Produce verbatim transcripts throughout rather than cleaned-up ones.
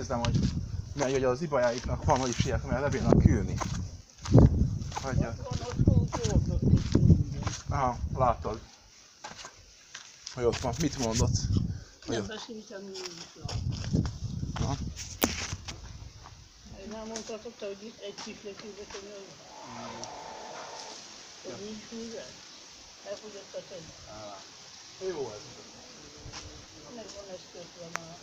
nézem, hogy mert hogy az ibajáiknak van, hogy is ilyet, mert lebírnak külni. Hagyja. Aha, látod. Hogy ott van. Mit mondott? Nem beszéltem műsor. Na. Nem mondhatok, hogy itt egy kiflekűbe könyörül. Hogy nincs művel? Elfogyott a tenni. Jó ez. Megvan ez kötve már.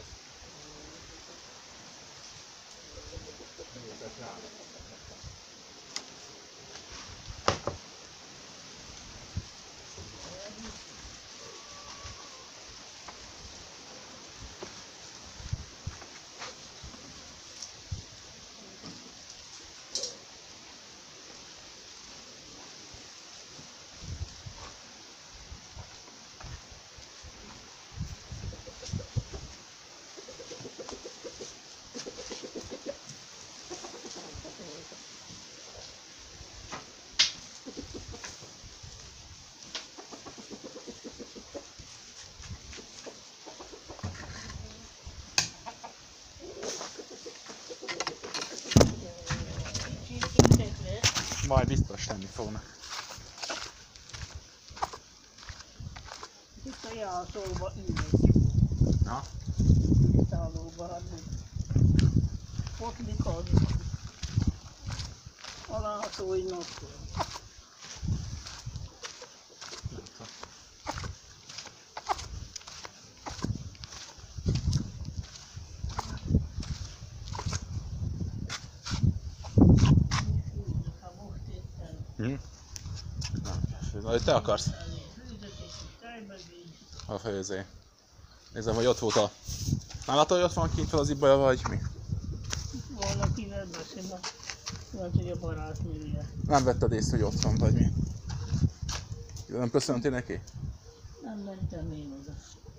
Majd biztos tenni fognak. Itt a jászolba ülnek. Na? Itt a lóba, hát ott likadnak. Alá szólnak. Nem tudom. Hm? Na, te akarsz? A főzé. Nézem, hogy ott volt a... Nem látod, hogy ott van kint fel az ibolya, vagy mi? Valakivel beszél, mert hogy a barátnője. Nem vetted észre, hogy ott van, vagy mi? Nem köszöntél neki? Nem mentem én oda.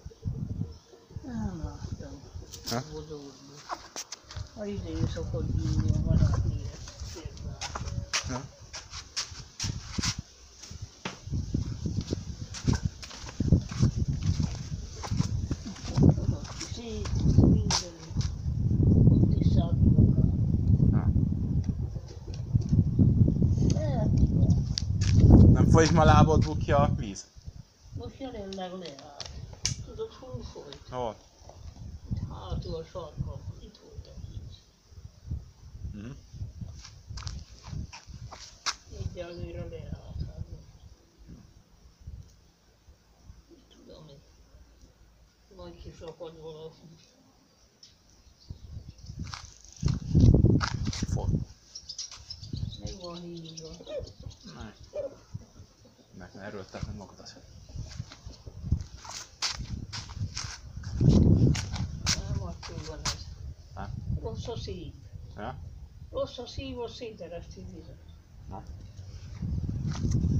Nem láttam. Ha? Vodódni. A idején szokott gyűlni a barátnője. Ja. Nem folyik ma lábadból ki a víz? Most jelenleg leállt. Tudod, hol folyt? Hol? Hátul a sarkon. Itt volt a víz. Mm. Egyelőre leállt. Hát mit tudom én. Majd kisakad valahol. Fog. Meg van hívva. Ne. Meg ne erőltetni magadat. Nem attól van ez. Ha? Rossz a szív. Ja? Rossz a szív, az szétereszti vizet. Na.